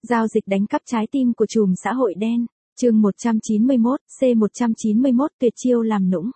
Giao dịch đánh cắp trái tim của trùm xã hội đen. Chương 191, C191 tuyệt chiêu làm nũng.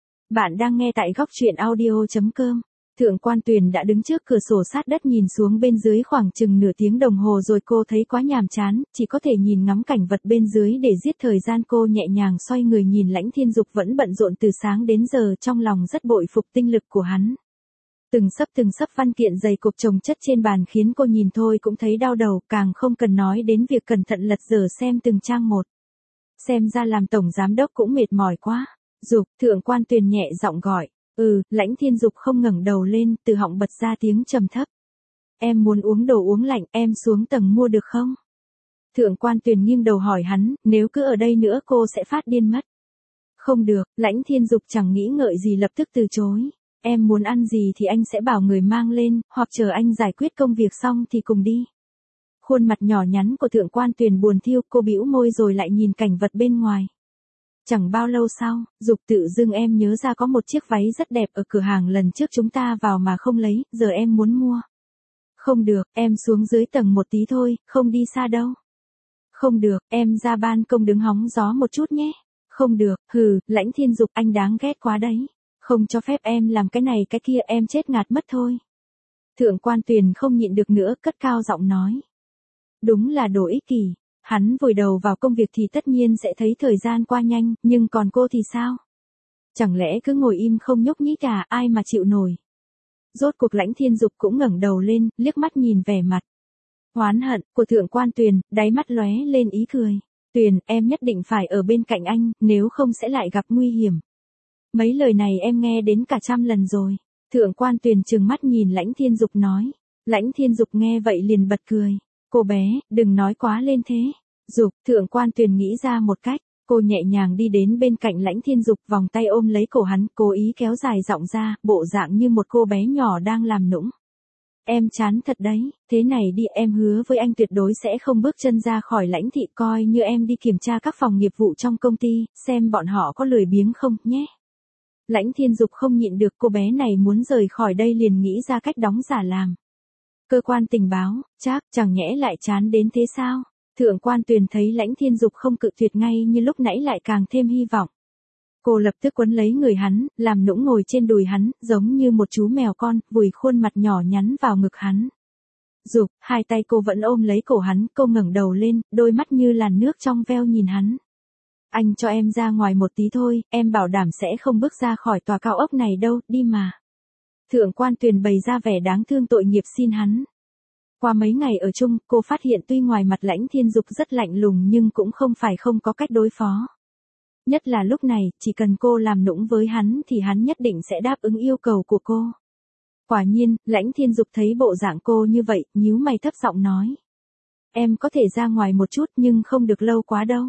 Bạn đang nghe tại góc truyện audio.com. Thượng quan Tuyền đã đứng trước cửa sổ sát đất nhìn xuống bên dưới khoảng chừng nửa tiếng đồng hồ rồi cô thấy quá nhàm chán, chỉ có thể nhìn ngắm cảnh vật bên dưới để giết thời gian. Cô nhẹ nhàng xoay người nhìn Lãnh Thiên Dục vẫn bận rộn từ sáng đến giờ, trong lòng rất bội phục tinh lực của hắn. Từng sấp văn kiện dày cộp chồng chất trên bàn khiến cô nhìn thôi cũng thấy đau đầu, càng không cần nói đến việc cẩn thận lật dở xem từng trang một. Xem ra làm tổng giám đốc cũng mệt mỏi quá. Dục, Thượng quan Tuyền nhẹ giọng gọi. Lãnh Thiên Dục không ngẩng đầu lên, từ họng bật ra tiếng trầm thấp. Em muốn uống đồ uống lạnh, em xuống tầng mua được không? Thượng quan Tuyền nghiêng đầu hỏi hắn, nếu cứ ở đây nữa cô sẽ phát điên mất. Không được, Lãnh Thiên Dục chẳng nghĩ ngợi gì lập tức từ chối. Em muốn ăn gì thì anh sẽ bảo người mang lên, hoặc chờ anh giải quyết công việc xong thì cùng đi. Khuôn mặt nhỏ nhắn của Thượng quan Tuyền buồn thiu, cô bĩu môi rồi lại nhìn cảnh vật bên ngoài. Chẳng bao lâu sau, Dục tự dưng em nhớ ra có một chiếc váy rất đẹp ở cửa hàng lần trước chúng ta vào mà không lấy, giờ em muốn mua. Không được, em xuống dưới tầng một tí thôi, không đi xa đâu. Không được, em ra ban công đứng hóng gió một chút nhé. Không được, Lãnh Thiên Dục anh đáng ghét quá đấy. Không cho phép em làm cái này cái kia, em chết ngạt mất thôi. Thượng quan Tuyền không nhịn được nữa, cất cao giọng nói. Đúng là đồ ích kỷ. Hắn vùi đầu vào công việc thì tất nhiên sẽ thấy thời gian qua nhanh, nhưng còn cô thì sao? Chẳng lẽ cứ ngồi im không nhúc nhích à, ai mà chịu nổi? Rốt cuộc Lãnh Thiên Dục cũng ngẩng đầu lên, liếc mắt nhìn vẻ mặt oán hận của Thượng quan Tuyền, đáy mắt lóe lên ý cười. Tuyền, em nhất định phải ở bên cạnh anh, nếu không sẽ lại gặp nguy hiểm. Mấy lời này em nghe đến cả 100 lần rồi. Thượng quan Tuyền trừng mắt nhìn Lãnh Thiên Dục nói. Lãnh Thiên Dục nghe vậy liền bật cười. Cô bé, đừng nói quá lên thế. Dục, Thượng quan Tuyền nghĩ ra một cách. Cô nhẹ nhàng đi đến bên cạnh Lãnh Thiên Dục, vòng tay ôm lấy cổ hắn, cố ý kéo dài giọng ra, bộ dạng như một cô bé nhỏ đang làm nũng. Em chán thật đấy, thế này đi, em hứa với anh tuyệt đối sẽ không bước chân ra khỏi Lãnh thị, coi như em đi kiểm tra các phòng nghiệp vụ trong công ty, xem bọn họ có lười biếng không, nhé. Lãnh Thiên Dục không nhịn được, cô bé này muốn rời khỏi đây liền nghĩ ra cách đóng giả làm cơ quan tình báo, chẳng nhẽ lại chán đến thế sao? Thượng quan Tuyền thấy Lãnh Thiên Dục không cự tuyệt ngay như lúc nãy lại càng thêm hy vọng. Cô lập tức quấn lấy người hắn, làm nũng ngồi trên đùi hắn, giống như một chú mèo con, vùi khuôn mặt nhỏ nhắn vào ngực hắn. Dục, hai tay cô vẫn ôm lấy cổ hắn, cô ngẩng đầu lên, đôi mắt như làn nước trong veo nhìn hắn. Anh cho em ra ngoài một tí thôi, em bảo đảm sẽ không bước ra khỏi tòa cao ốc này đâu, đi mà. Thượng quan Tuyền bày ra vẻ đáng thương tội nghiệp xin hắn. Qua mấy ngày ở chung, cô phát hiện tuy ngoài mặt Lãnh Thiên Dục rất lạnh lùng nhưng cũng không phải không có cách đối phó. Nhất là lúc này, chỉ cần cô làm nũng với hắn thì hắn nhất định sẽ đáp ứng yêu cầu của cô. Quả nhiên, Lãnh Thiên Dục thấy bộ dạng cô như vậy, nhíu mày thấp giọng nói. Em có thể ra ngoài một chút nhưng không được lâu quá đâu.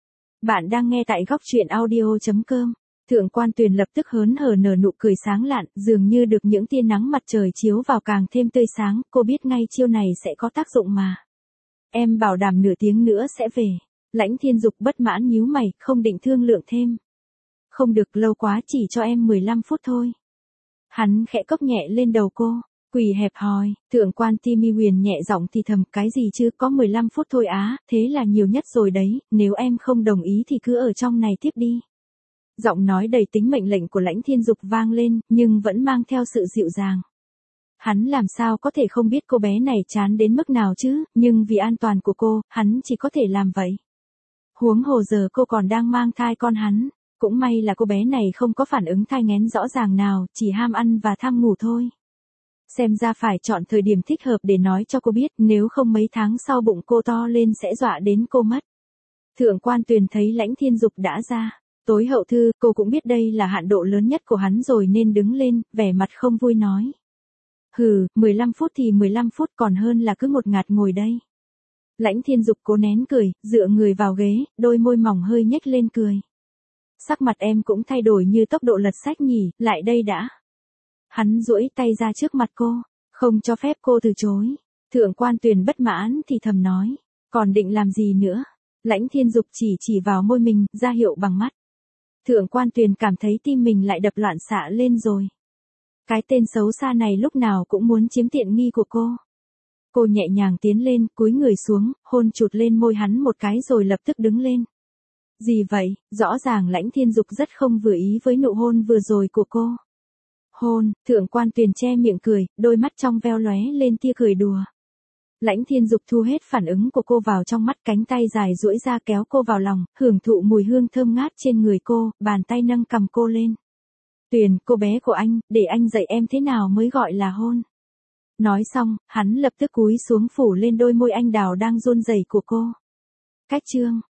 Bạn đang nghe tại góc truyện audio.com. Thượng quan Tuyền lập tức hớn hở nở nụ cười sáng lạn, dường như được những tia nắng mặt trời chiếu vào càng thêm tươi sáng, cô biết ngay chiêu này sẽ có tác dụng mà. Em bảo đảm nửa tiếng nữa sẽ về. Lãnh Thiên Dục bất mãn nhíu mày, không định thương lượng thêm. Không được lâu quá, chỉ cho em 15 phút thôi. Hắn khẽ cốc nhẹ lên đầu cô. Quỷ hẹp hòi, Thượng quan Timmy Huyền nhẹ giọng thì thầm, cái gì chứ, có 15 phút thôi á, thế là nhiều nhất rồi đấy, nếu em không đồng ý thì cứ ở trong này tiếp đi. Giọng nói đầy tính mệnh lệnh của Lãnh Thiên Dục vang lên, nhưng vẫn mang theo sự dịu dàng. Hắn làm sao có thể không biết cô bé này chán đến mức nào chứ, nhưng vì an toàn của cô, hắn chỉ có thể làm vậy. Huống hồ giờ cô còn đang mang thai con hắn, cũng may là cô bé này không có phản ứng thai nghén rõ ràng nào, chỉ ham ăn và tham ngủ thôi. Xem ra phải chọn thời điểm thích hợp để nói cho cô biết, nếu không mấy tháng sau bụng cô to lên sẽ dọa đến cô mất. Thượng quan Tuyền thấy Lãnh Thiên Dục đã ra tối hậu thư, cô cũng biết đây là hạn độ lớn nhất của hắn rồi nên đứng lên, vẻ mặt không vui nói. 15 phút thì 15 phút, còn hơn là cứ một ngạt ngồi đây. Lãnh Thiên Dục cố nén cười, dựa người vào ghế, đôi môi mỏng hơi nhếch lên cười. Sắc mặt em cũng thay đổi như tốc độ lật sách nhỉ, lại đây đã. Hắn duỗi tay ra trước mặt cô, không cho phép cô từ chối. Thượng quan Tuyền bất mãn thì thầm nói, còn định làm gì nữa? Lãnh Thiên Dục chỉ vào môi mình, ra hiệu bằng mắt. Thượng quan Tuyền cảm thấy tim mình lại đập loạn xạ lên rồi. Cái tên xấu xa này lúc nào cũng muốn chiếm tiện nghi của cô. Cô nhẹ nhàng tiến lên, cúi người xuống, hôn chụt lên môi hắn một cái rồi lập tức đứng lên. Gì vậy, rõ ràng Lãnh Thiên Dục rất không vừa ý với nụ hôn vừa rồi của cô. Hôn, Thượng quan Tuyền che miệng cười, đôi mắt trong veo lóe lên tia cười đùa. Lãnh Thiên Dục thu hết phản ứng của cô vào trong mắt, cánh tay dài duỗi ra kéo cô vào lòng, hưởng thụ mùi hương thơm ngát trên người cô, bàn tay nâng cầm cô lên. Tuyền, cô bé của anh, để anh dạy em thế nào mới gọi là hôn. Nói xong, hắn lập tức cúi xuống phủ lên đôi môi anh đào đang run rẩy của cô. Cách chương